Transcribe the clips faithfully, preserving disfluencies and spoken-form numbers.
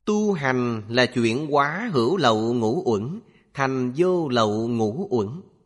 Tu hành là chuyển hóa hữu lậu ngũ uẩn thành vô lậu ngũ uẩn.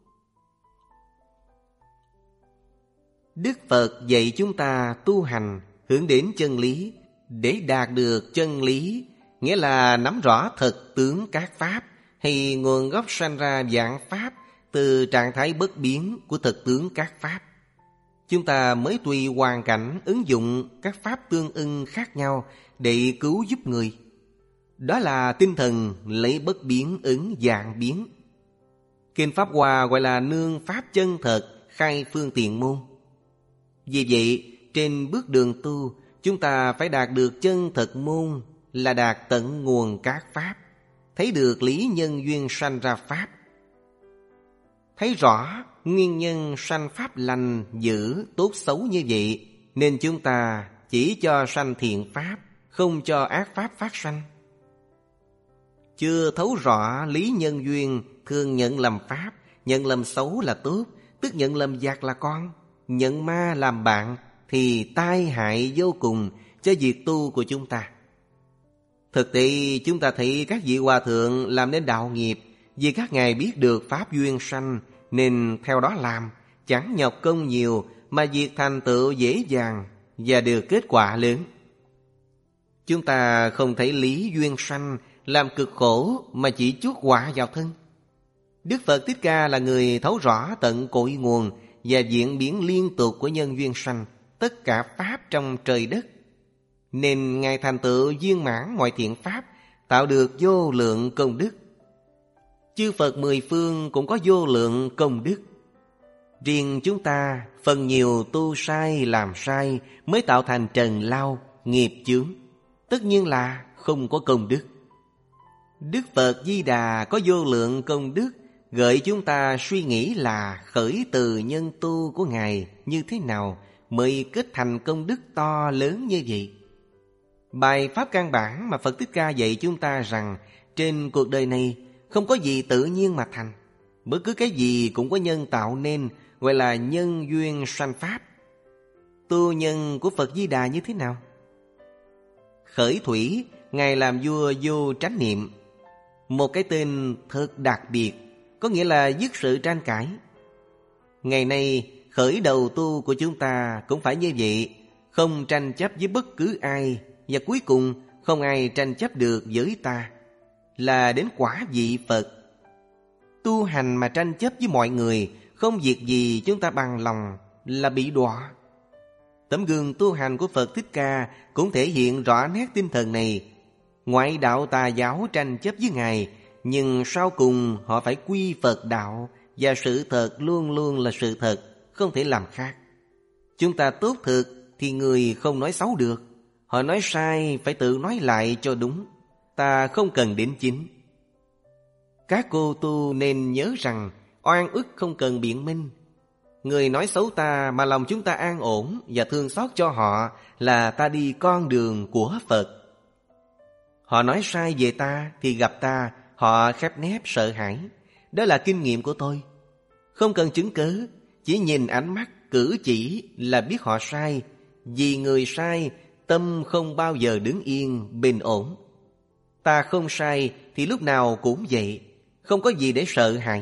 Đức Phật dạy chúng ta tu hành hướng đến chân lý. Để đạt được chân lý, nghĩa là nắm rõ thực tướng các pháp hay nguồn gốc sanh ra vạn pháp từ trạng thái bất biến của thực tướng các pháp. Chúng ta mới tùy hoàn cảnh ứng dụng các pháp tương ưng khác nhau để cứu giúp người. Đó là tinh thần lấy bất biến ứng vạn biến. Kinh Pháp Hoa gọi là nương pháp chân thật, khai phương tiện môn. Vì vậy, trên bước đường tu, chúng ta phải đạt được chân thật môn, là đạt tận nguồn các pháp, thấy được lý nhân duyên sanh ra pháp, thấy rõ nguyên nhân sanh pháp lành dữ tốt xấu như vậy, nên chúng ta chỉ cho sanh thiện pháp, không cho ác pháp phát sanh. Chưa thấu rõ lý nhân duyên, thường nhận lầm pháp, nhận lầm xấu là tốt, tức nhận lầm giặc là con, nhận ma làm bạn, thì tai hại vô cùng cho việc tu của chúng ta. Thực tế chúng ta thấy các vị hòa thượng làm nên đạo nghiệp, vì các ngài biết được pháp duyên sanh nên theo đó làm, chẳng nhọc công nhiều mà việc thành tựu dễ dàng và được kết quả lớn. Chúng ta không thấy lý duyên sanh làm cực khổ mà chỉ chuốc họa vào thân. Đức Phật Thích Ca là người thấu rõ tận cội nguồn và diễn biến liên tục của nhân duyên sanh tất cả pháp trong trời đất, nên ngài thành tựu viên mãn mọi thiện pháp, tạo được vô lượng công đức. Chư Phật mười phương cũng có vô lượng công đức. Riêng chúng ta phần nhiều tu sai làm sai mới tạo thành trần lao nghiệp chướng, tất nhiên là không có công đức. Đức Phật Di Đà có vô lượng công đức, gợi chúng ta suy nghĩ là khởi từ nhân tu của ngài như thế nào mới kết thành công đức to lớn như vậy. Bài pháp căn bản mà Phật Thích Ca dạy chúng ta rằng trên cuộc đời này không có gì tự nhiên mà thành, bất cứ cái gì cũng có nhân tạo nên, gọi là nhân duyên sanh pháp. Tu nhân của Phật Di Đà như thế nào? Khởi thủy, ngài làm vua vô tránh niệm, một cái tên thật đặc biệt, có nghĩa là dứt sự tranh cãi. Ngày nay khởi đầu tu của chúng ta cũng phải như vậy, không tranh chấp với bất cứ ai, và cuối cùng không ai tranh chấp được với ta, là đến quả vị Phật. Tu hành mà tranh chấp với mọi người, không việc gì chúng ta bằng lòng, là bị đọa. Tấm gương tu hành của Phật Thích Ca cũng thể hiện rõ nét tinh thần này. Ngoại đạo tà giáo tranh chấp với ngài, nhưng sau cùng họ phải quy Phật đạo, và sự thật luôn luôn là sự thật, không thể làm khác. Chúng ta tốt thực thì người không nói xấu được, họ nói sai phải tự nói lại cho đúng. Ta không cần đến chính. Các cô tu nên nhớ rằng oan ức không cần biện minh. Người nói xấu ta mà lòng chúng ta an ổn và thương xót cho họ là ta đi con đường của Phật. Họ nói sai về ta thì gặp ta, họ khép nép sợ hãi. Đó là kinh nghiệm của tôi. Không cần chứng cớ, chỉ nhìn ánh mắt, cử chỉ là biết họ sai. Vì người sai, tâm không bao giờ đứng yên, bình ổn. Ta không sai thì lúc nào cũng vậy, không có gì để sợ hãi.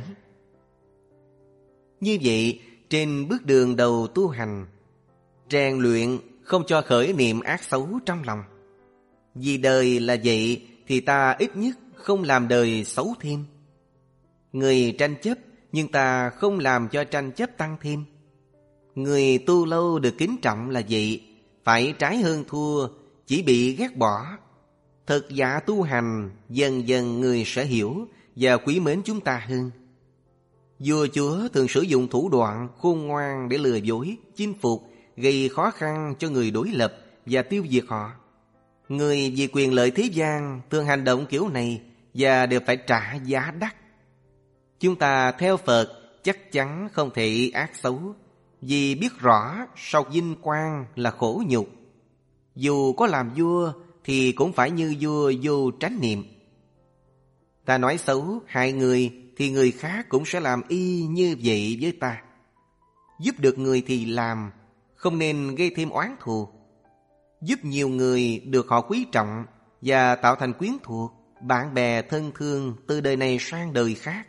Như vậy, trên bước đường đầu tu hành, rèn luyện không cho khởi niệm ác xấu trong lòng. Vì đời là vậy thì ta ít nhất không làm đời xấu thêm. Người tranh chấp nhưng ta không làm cho tranh chấp tăng thêm. Người tu lâu được kính trọng là vậy, phải trái hơn thua, chỉ bị ghét bỏ. Thật giả tu hành, dần dần người sẽ hiểu và quý mến chúng ta hơn. Vua chúa thường sử dụng thủ đoạn khôn ngoan để lừa dối, chinh phục, gây khó khăn cho người đối lập và tiêu diệt họ. Người vì quyền lợi thế gian thường hành động kiểu này và đều phải trả giá đắt. Chúng ta theo Phật chắc chắn không thể ác xấu, vì biết rõ sau vinh quang là khổ nhục. Dù có làm vua thì cũng phải như vua vô tránh niệm. Ta nói xấu hại người thì người khác cũng sẽ làm y như vậy với ta. Giúp được người thì làm, không nên gây thêm oán thù. Giúp nhiều người được họ quý trọng, và tạo thành quyến thuộc, bạn bè thân thương từ đời này sang đời khác.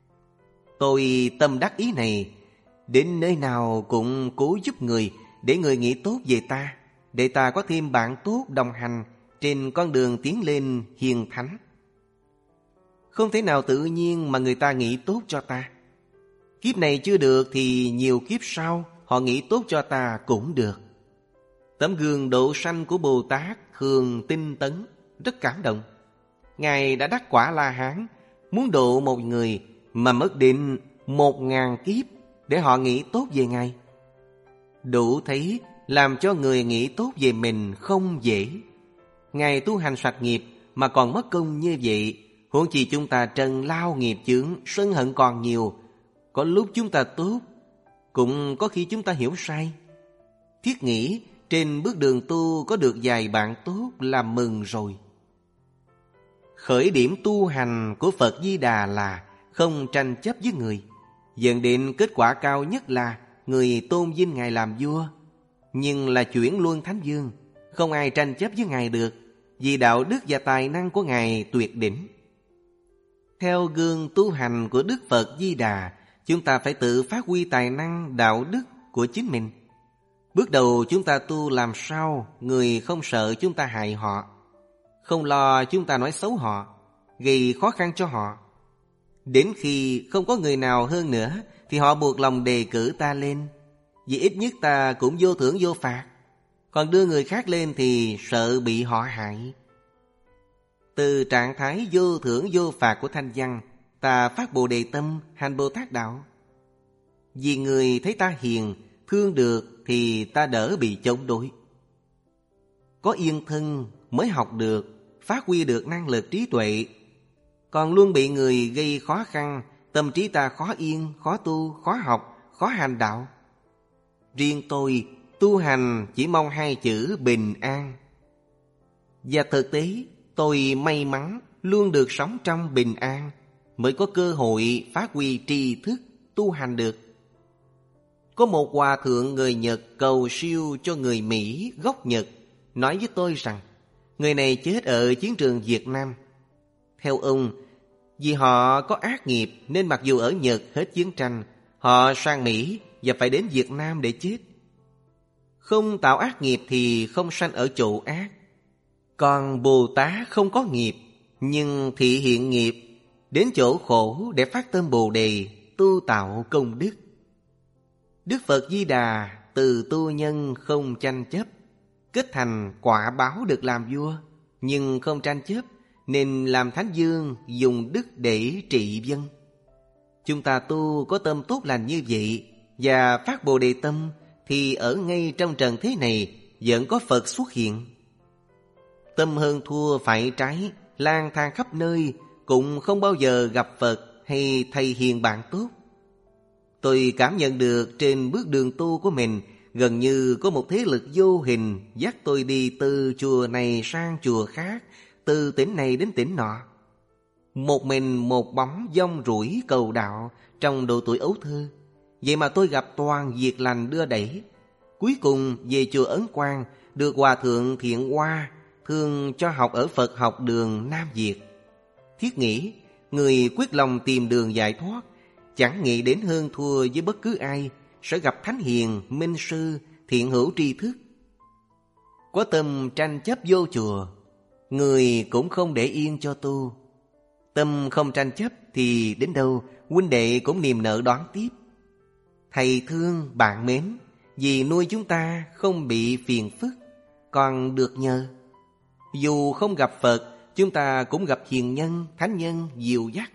Tôi tâm đắc ý này, đến nơi nào cũng cố giúp người để người nghĩ tốt về ta, để ta có thêm bạn tốt đồng hành trên con đường tiến lên hiền thánh. Không thể nào tự nhiên mà người ta nghĩ tốt cho ta. Kiếp này chưa được thì nhiều kiếp sau họ nghĩ tốt cho ta cũng được. Tấm gương độ sanh của Bồ Tát thường tinh tấn, rất cảm động. Ngài đã đắc quả La Hán, muốn độ một người mà mất đến một ngàn kiếp để họ nghĩ tốt về Ngài. Đủ thấy làm cho người nghĩ tốt về mình không dễ. Ngài tu hành sạch nghiệp mà còn mất công như vậy, huống chi chúng ta trần lao nghiệp chướng, sân hận còn nhiều. Có lúc chúng ta tốt, cũng có khi chúng ta hiểu sai. Thiết nghĩ trên bước đường tu có được vài bạn tốt là mừng rồi. Khởi điểm tu hành của Phật Di Đà là không tranh chấp với người, dẫn đến kết quả cao nhất là người tôn vinh Ngài làm vua. Nhưng là chuyển luân thánh vương, không ai tranh chấp với Ngài được, vì đạo đức và tài năng của Ngài tuyệt đỉnh. Theo gương tu hành của Đức Phật Di Đà, chúng ta phải tự phát huy tài năng đạo đức của chính mình. Bước đầu chúng ta tu làm sao người không sợ chúng ta hại họ, không lo chúng ta nói xấu họ, gây khó khăn cho họ. Đến khi không có người nào hơn nữa thì họ buộc lòng đề cử ta lên, vì ít nhất ta cũng vô thưởng vô phạt. Còn đưa người khác lên thì sợ bị họ hại. Từ trạng thái vô thưởng vô phạt của thanh văn, ta phát Bồ Đề tâm hành Bồ Tát đạo. Vì người thấy ta hiền, thương được thì ta đỡ bị chống đối. Có yên thân mới học được, phát huy được năng lực trí tuệ. Còn luôn bị người gây khó khăn, tâm trí ta khó yên, khó tu, khó học, khó hành đạo. Riêng tôi tu hành chỉ mong hai chữ bình an. Và thực tế tôi may mắn luôn được sống trong bình an, mới có cơ hội phát huy tri thức tu hành được. Có một hòa thượng người Nhật cầu siêu cho người Mỹ gốc Nhật, nói với tôi rằng người này chết ở chiến trường Việt Nam. Theo ông, vì họ có ác nghiệp nên mặc dù ở Nhật hết chiến tranh, họ sang Mỹ và phải đến Việt Nam để chết. Không tạo ác nghiệp thì không sanh ở chỗ ác. Còn Bồ Tát không có nghiệp, nhưng thị hiện nghiệp, đến chỗ khổ để phát tâm Bồ Đề, tu tạo công đức. Đức Phật Di Đà từ tu nhân không tranh chấp, kết thành quả báo được làm vua, nhưng không tranh chấp, nên làm thánh vương dùng đức để trị dân. Chúng ta tu có tâm tốt lành như vậy và phát Bồ Đề tâm, thì ở ngay trong trần thế này vẫn có Phật xuất hiện. Tâm hơn thua phải trái, lang thang khắp nơi, cũng không bao giờ gặp Phật hay thầy hiền bạn tốt. Tôi cảm nhận được trên bước đường tu của mình, gần như có một thế lực vô hình dắt tôi đi từ chùa này sang chùa khác, từ tỉnh này đến tỉnh nọ. Một mình một bóng dông rủi cầu đạo trong độ tuổi ấu thơ. Vậy mà tôi gặp toàn việc lành đưa đẩy. Cuối cùng về chùa Ấn Quang, được Hòa Thượng Thiện Hoa thường cho học ở Phật học đường Nam Việt. Thiết nghĩ, người quyết lòng tìm đường giải thoát, chẳng nghĩ đến hơn thua với bất cứ ai, sẽ gặp thánh hiền, minh sư, thiện hữu tri thức. Có tâm tranh chấp vô chùa, người cũng không để yên cho tu. Tâm không tranh chấp thì đến đâu huynh đệ cũng niềm nợ đón tiếp. Thầy thương, bạn mến, vì nuôi chúng ta không bị phiền phức, còn được nhờ. Dù không gặp Phật, chúng ta cũng gặp hiền nhân, thánh nhân dìu dắt.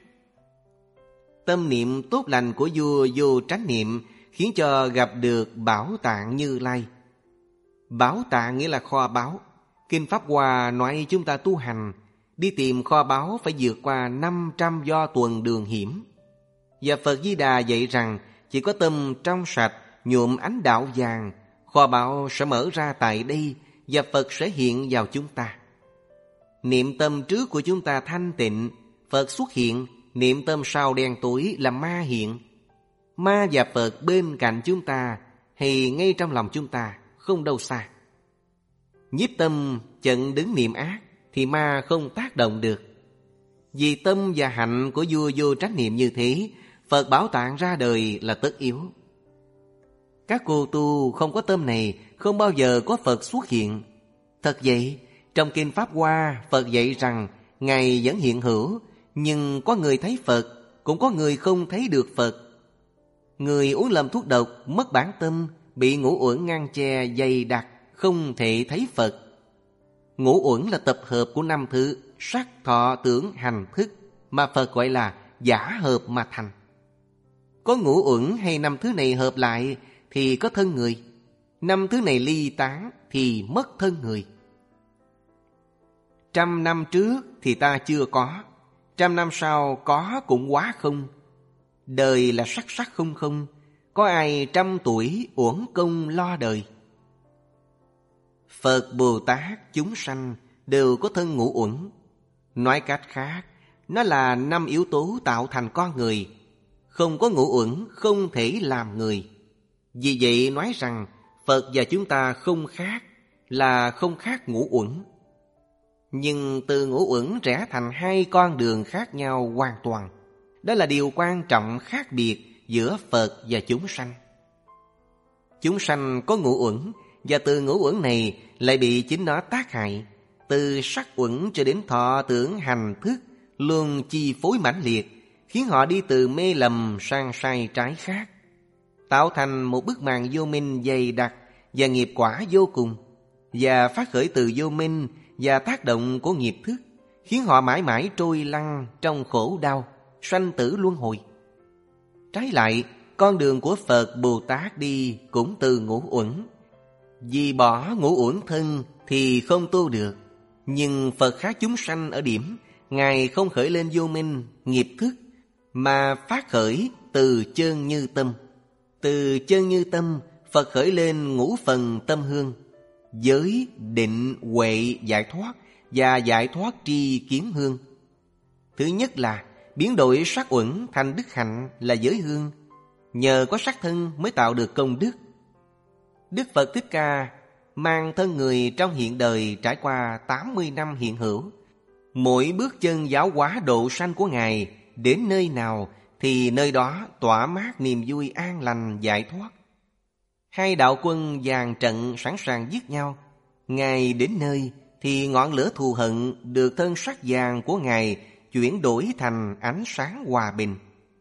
Tâm niệm tốt lành của vua Vô Tránh Niệm khiến cho gặp được Bảo Tạng Như Lai. Bảo Tạng nghĩa là kho báu. Kinh Pháp Hoa nói chúng ta tu hành, đi tìm kho báu phải vượt qua năm trăm do tuần đường hiểm. Và Phật Di Đà dạy rằng chỉ có tâm trong sạch, nhuộm ánh đạo vàng, kho báu sẽ mở ra tại đây và Phật sẽ hiện vào chúng ta. Niệm tâm trước của chúng ta thanh tịnh, Phật xuất hiện. Niệm tâm sau đen tối là ma hiện. Ma và Phật bên cạnh chúng ta hay ngay trong lòng chúng ta, không đâu xa. Nhiếp tâm chận đứng niệm ác thì ma không tác động được. Vì tâm và hạnh của vua vô trách nhiệm như thế, Phật Bảo Tạng ra đời là tất yếu. Các cô tu không có tâm này, không bao giờ có Phật xuất hiện. Thật vậy, trong Kinh Pháp Hoa, Phật dạy rằng Ngài vẫn hiện hữu, nhưng có người thấy Phật, cũng có người không thấy được Phật. Người uống lầm thuốc độc, mất bản tâm, bị ngũ uẩn ngăn che dày đặc, không thể thấy Phật. Ngũ uẩn là tập hợp của năm thứ sắc, thọ, tưởng, hành, thức, mà Phật gọi là giả hợp mà thành. Có ngũ uẩn hay năm thứ này hợp lại thì có thân người, năm thứ này ly tán thì mất thân người. Trăm năm trước thì ta chưa có, trăm năm sau có cũng quá không. Đời là sắc sắc không không, có ai trăm tuổi uổng công lo đời. Phật, Bồ Tát, chúng sanh đều có thân ngũ uẩn. Nói cách khác, nó là năm yếu tố tạo thành con người. Không có ngũ uẩn không thể làm người. Vì vậy nói rằng Phật và chúng ta không khác, là không khác ngũ uẩn. Nhưng từ ngũ uẩn rẽ thành hai con đường khác nhau hoàn toàn. Đó là điều quan trọng khác biệt giữa Phật và chúng sanh. Chúng sanh có ngũ uẩn, và từ ngũ uẩn này lại bị chính nó tác hại. Từ sắc uẩn cho đến thọ, tưởng, hành, thức luôn chi phối mãnh liệt, khiến họ đi từ mê lầm sang sai trái khác, tạo thành một bức màn vô minh dày đặc và nghiệp quả vô cùng. Và phát khởi từ vô minh và tác động của nghiệp thức, khiến họ mãi mãi trôi lăn trong khổ đau, sanh tử luân hồi. Trái lại, con đường của Phật, Bồ Tát đi cũng từ ngũ uẩn. Vì bỏ ngũ uẩn thân thì không tu được. Nhưng Phật khác chúng sanh ở điểm Ngài không khởi lên vô minh, nghiệp thức, mà phát khởi từ chân như tâm. Từ chân như tâm, Phật khởi lên ngũ phần tâm hương: giới, định, huệ, giải thoát và giải thoát tri kiến hương. Thứ nhất là biến đổi sắc uẩn thành đức hạnh là giới hương. Nhờ có sắc thân mới tạo được công đức. Đức Phật Thích Ca mang thân người trong hiện đời trải qua tám mươi năm hiện hữu. Mỗi bước chân giáo hóa độ sanh của Ngài đến nơi nào thì nơi đó tỏa mát niềm vui an lành giải thoát. Hai đạo quân dàn trận sẵn sàng giết nhau. Ngài đến nơi thì ngọn lửa thù hận được thân sắc vàng của Ngài chuyển đổi thành ánh sáng hòa bình.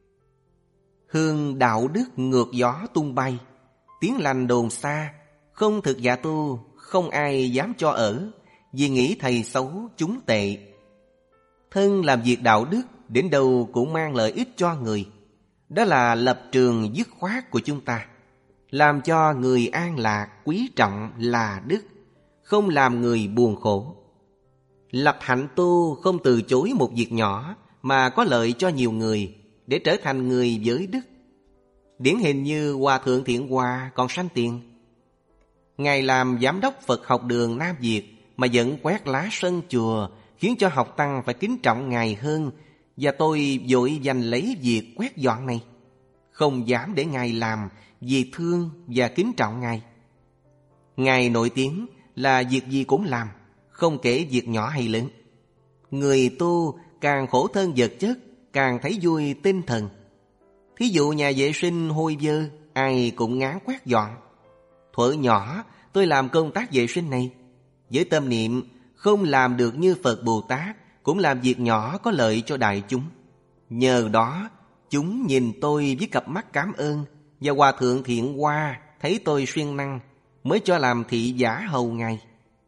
Hương đạo đức ngược gió tung bay, tiếng lành đồn xa, không thực giả tu, không ai dám cho ở, vì nghĩ thầy xấu chúng tệ. Thân làm việc đạo đức đến đâu cũng mang lợi ích cho người. Đó là lập trường dứt khoát của chúng ta. Làm cho người an lạc quý trọng là đức, không làm người buồn khổ. Lập hạnh tu không từ chối một việc nhỏ mà có lợi cho nhiều người, để trở thành người giới đức. Điển hình như Hòa Thượng Thiện Hòa còn sanh tiền. Ngài làm giám đốc Phật học đường Nam Việt mà vẫn quét lá sân chùa, khiến cho học tăng phải kính trọng Ngài hơn. Và tôi vội giành lấy việc quét dọn này, không dám để Ngài làm vì thương và kính trọng Ngài. Ngài nổi tiếng là việc gì cũng làm, không kể việc nhỏ hay lớn. Người tu càng khổ thân vật chất, càng thấy vui tinh thần. Thí dụ nhà vệ sinh hôi dơ, ai cũng ngán quét dọn. Thuở nhỏ tôi làm công tác vệ sinh này, với tâm niệm không làm được như Phật Bồ Tát, cũng làm việc nhỏ có lợi cho đại chúng. Nhờ đó chúng nhìn tôi với cặp mắt cảm ơn, và Hòa Thượng Thiện Hoa thấy tôi siêng năng mới cho làm thị giả hầu Ngài.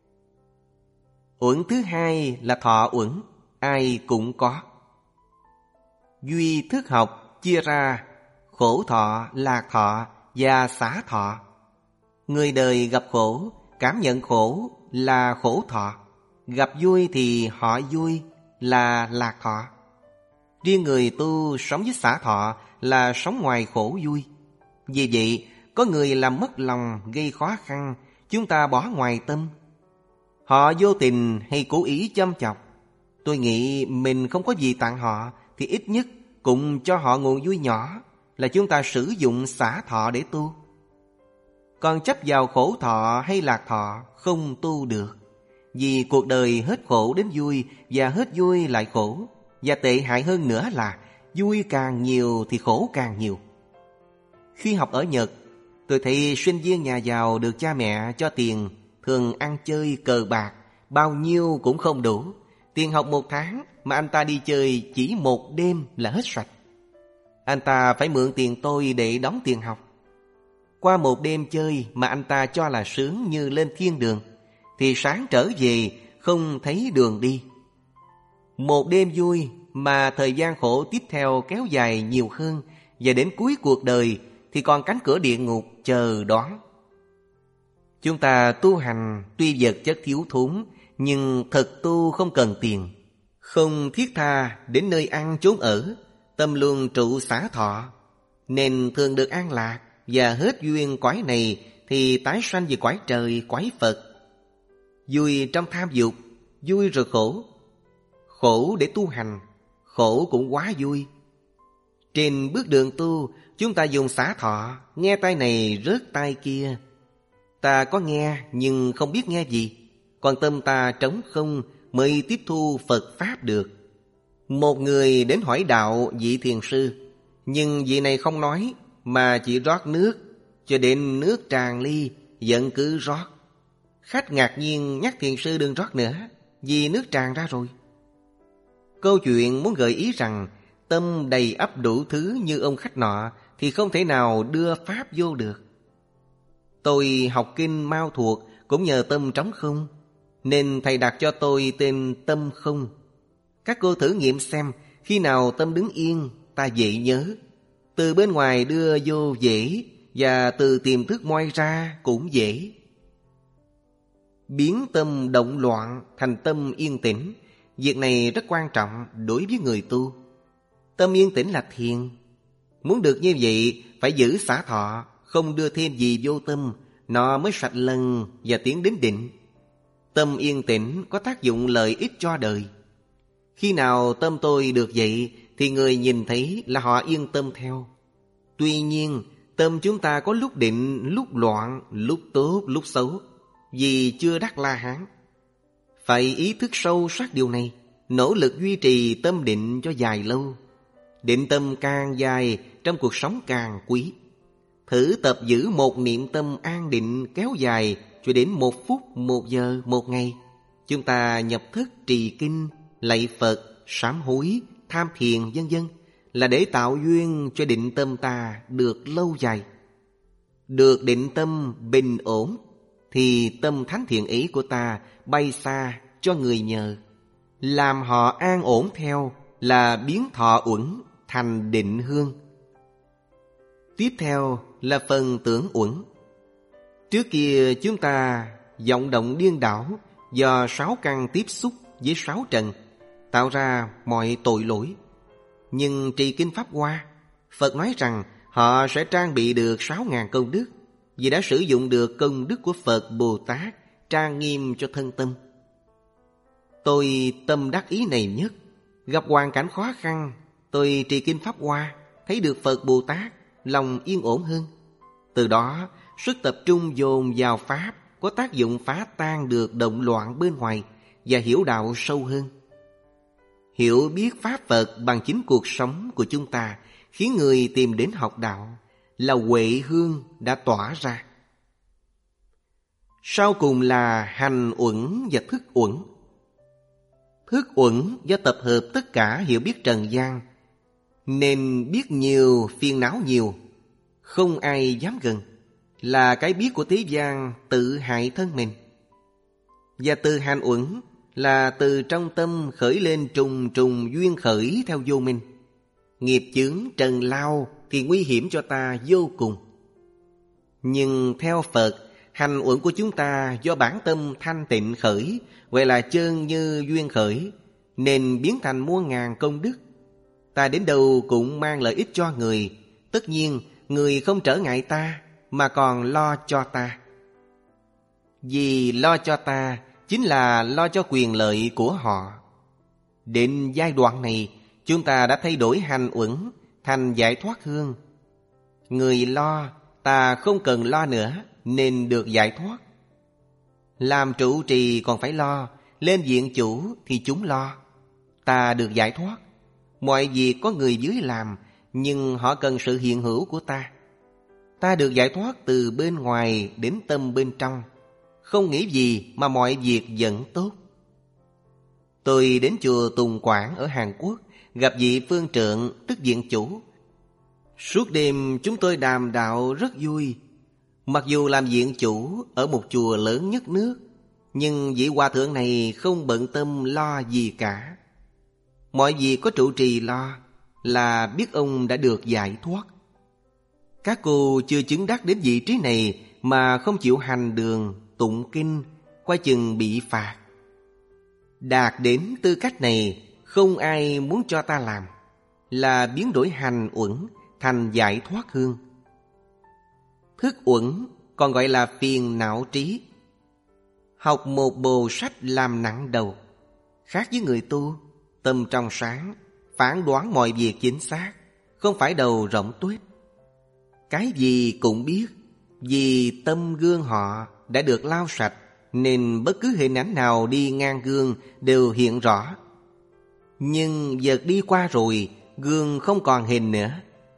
Uẩn thứ hai là thọ uẩn, ai cũng có. Duy thức học chia ra khổ thọ, lạc thọ và xả thọ. Người đời gặp khổ, cảm nhận khổ là khổ thọ. Gặp vui thì họ vui là lạc thọ. Riêng người tu sống với xả thọ là sống ngoài khổ vui. Vì vậy, có người làm mất lòng gây khó khăn, chúng ta bỏ ngoài tâm. Họ vô tình hay cố ý châm chọc. Tôi nghĩ mình không có gì tặng họ, thì ít nhất cũng cho họ nguồn vui nhỏ, là chúng ta sử dụng xả thọ để tu. Còn chấp vào khổ thọ hay lạc thọ không tu được. Vì cuộc đời hết khổ đến vui và hết vui lại khổ. Và tệ hại hơn nữa là vui càng nhiều thì khổ càng nhiều. Khi học ở Nhật, tôi thấy sinh viên nhà giàu được cha mẹ cho tiền, thường ăn chơi cờ bạc, bao nhiêu cũng không đủ. Tiền học một tháng mà anh ta đi chơi chỉ một đêm là hết sạch. Anh ta phải mượn tiền tôi để đóng tiền học. Qua một đêm chơi mà anh ta cho là sướng như lên thiên đường, thì sáng trở về không thấy đường đi. Một đêm vui mà thời gian khổ tiếp theo kéo dài nhiều hơn, và đến cuối cuộc đời thì còn cánh cửa địa ngục chờ đón. Chúng ta tu hành tuy vật chất thiếu thốn, nhưng thật tu không cần tiền, không thiết tha đến nơi ăn chốn ở, tâm luôn trụ xả thọ, nên thường được an lạc. Và hết duyên cõi này thì tái sanh về cõi trời, cõi Phật. Vui trong tham dục, vui rồi khổ. Khổ để tu hành, khổ cũng quá vui. Trên bước đường tu, chúng ta dùng xả thọ, nghe tai này rớt tai kia. Ta có nghe nhưng không biết nghe gì, còn tâm ta trống không mới tiếp thu Phật Pháp được. Một người đến hỏi đạo vị thiền sư, nhưng vị này không nói, mà chỉ rót nước, cho đến nước tràn ly, vẫn cứ rót. Khách ngạc nhiên nhắc thiền sư đừng rót nữa, vì nước tràn ra rồi. Câu chuyện muốn gợi ý rằng tâm đầy ắp đủ thứ như ông khách nọ thì không thể nào đưa Pháp vô được. Tôi học kinh Mao Thuộc cũng nhờ tâm trống không, nên thầy đặt cho tôi tên Tâm Không. Các cô thử nghiệm xem, khi nào tâm đứng yên, ta dễ nhớ. Từ bên ngoài đưa vô dễ, và từ tiềm thức moi ra cũng dễ. Biến tâm động loạn thành tâm yên tĩnh, việc này rất quan trọng đối với người tu. Tâm yên tĩnh là thiền. Muốn được như vậy, phải giữ xả thọ, không đưa thêm gì vô tâm, nó mới sạch lần và tiến đến định. Tâm yên tĩnh có tác dụng lợi ích cho đời. Khi nào tâm tôi được vậy, thì người nhìn thấy là họ yên tâm theo. Tuy nhiên, tâm chúng ta có lúc định, lúc loạn, lúc tốt, lúc xấu, vì chưa đắc La Hán. Phải ý thức sâu sắc điều này, nỗ lực duy trì tâm định cho dài lâu. Định tâm càng dài, trong cuộc sống càng quý. Thử tập giữ một niệm tâm an định kéo dài cho đến một phút, một giờ, một ngày. Chúng ta nhập thức trì kinh, lạy Phật, sám hối, tham thiền vân vân, là để tạo duyên cho định tâm ta được lâu dài. Được định tâm bình ổn, thì tâm thánh thiện ý của ta bay xa cho người nhờ. Làm họ an ổn theo là biến thọ uẩn thành định hương. Tiếp theo là phần tưởng uẩn. Trước kia chúng ta vọng động điên đảo do sáu căn tiếp xúc với sáu trần, tạo ra mọi tội lỗi. Nhưng trì kinh Pháp Hoa, Phật nói rằng họ sẽ trang bị được sáu ngàn công đức, vì đã sử dụng được công đức của Phật Bồ Tát trang nghiêm cho thân tâm. Tôi tâm đắc ý này nhất. Gặp hoàn cảnh khó khăn, tôi trì kinh Pháp Hoa, thấy được Phật Bồ Tát, lòng yên ổn hơn. Từ đó, sức tập trung dồn vào Pháp có tác dụng phá tan được động loạn bên ngoài và hiểu đạo sâu hơn. Hiểu biết Pháp Phật bằng chính cuộc sống của chúng ta khiến người tìm đến học đạo, là huệ hương đã tỏa ra. Sau cùng là hành uẩn và thức uẩn. Thức uẩn do tập hợp tất cả hiểu biết trần gian, nên biết nhiều, phiền não nhiều, không ai dám gần, là cái biết của thế gian tự hại thân mình. Và từ hành uẩn là từ trong tâm khởi lên trùng trùng duyên khởi theo vô minh. Nghiệp chướng trần lao thì nguy hiểm cho ta vô cùng. Nhưng theo Phật, hành uẩn của chúng ta do bản tâm thanh tịnh khởi, gọi là chân như duyên khởi, nên biến thành muôn ngàn công đức. Ta đến đâu cũng mang lợi ích cho người. Tất nhiên, người không trở ngại ta, mà còn lo cho ta. Vì lo cho ta chính là lo cho quyền lợi của họ. Đến giai đoạn này, chúng ta đã thay đổi hành uẩn thành giải thoát hương. Người lo, ta không cần lo nữa, nên được giải thoát. Làm trụ trì còn phải lo, lên viện chủ thì chúng lo. Ta được giải thoát. Mọi việc có người dưới làm, nhưng họ cần sự hiện hữu của ta. Ta được giải thoát từ bên ngoài đến tâm bên trong. Không nghĩ gì mà mọi việc vẫn tốt. Tôi đến chùa Tùng Quảng ở Hàn Quốc, gặp vị phương trượng tức viện chủ. Suốt đêm chúng tôi đàm đạo rất vui. Mặc dù làm viện chủ ở một chùa lớn nhất nước, nhưng vị hòa thượng này không bận tâm lo gì cả. Mọi việc có trụ trì lo là biết ông đã được giải thoát. Các cô chưa chứng đắc đến vị trí này mà không chịu hành đường, tụng kinh, coi chừng bị phạt. Đạt đến tư cách này, không ai muốn cho ta làm, là biến đổi hành uẩn thành giải thoát hương. Thức uẩn còn gọi là phiền não trí. Học một bộ sách làm nặng đầu. Khác với người tu, tâm trong sáng, phán đoán mọi việc chính xác, không phải đầu rỗng tuếch. Cái gì cũng biết, vì tâm gương họ đã được lau sạch, nên bất cứ hình ảnh nào đi ngang gương đều hiện rõ. Nhưng vật đi qua rồi, gương không còn hình nữa.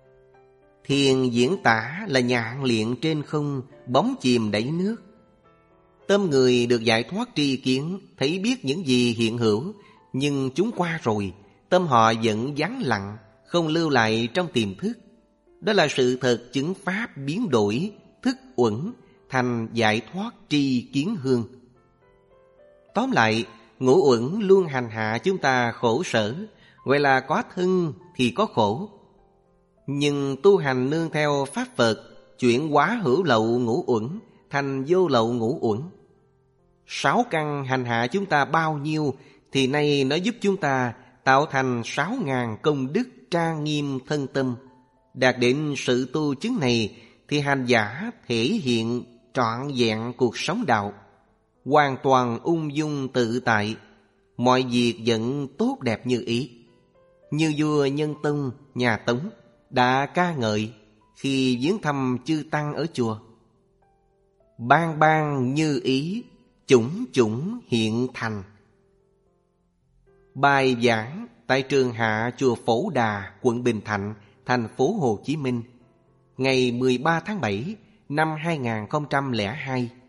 Thiền diễn tả là nhạn liệng trên không, bóng chìm đáy nước. Tâm người được giải thoát tri kiến, thấy biết những gì hiện hữu, nhưng chúng qua rồi, tâm họ vẫn vắng lặng, không lưu lại trong tiềm thức. Đó là sự thật chứng pháp biến đổi, thức uẩn thành giải thoát tri kiến hương. Tóm lại, ngũ uẩn luôn hành hạ chúng ta khổ sở, gọi là có thân thì có khổ. Nhưng tu hành nương theo pháp Phật, chuyển hóa hữu lậu ngũ uẩn thành vô lậu ngũ uẩn. Sáu căn hành hạ chúng ta bao nhiêu, thì nay nó giúp chúng ta tạo thành sáu ngàn công đức trang nghiêm thân tâm. Đạt đến sự tu chứng này, thì hành giả thể hiện trọn vẹn cuộc sống đạo, hoàn toàn ung dung tự tại, mọi việc vẫn tốt đẹp như ý. Như vua Nhân Tông nhà Tống đã ca ngợi khi viếng thăm chư tăng ở chùa: ban ban như ý, chủng chủng hiện thành. Bài giảng tại trường hạ chùa Phổ Đà, quận Bình Thạnh, thành phố Hồ Chí Minh, ngày mười ba tháng bảy năm hai nghìn không trăm lẻ hai.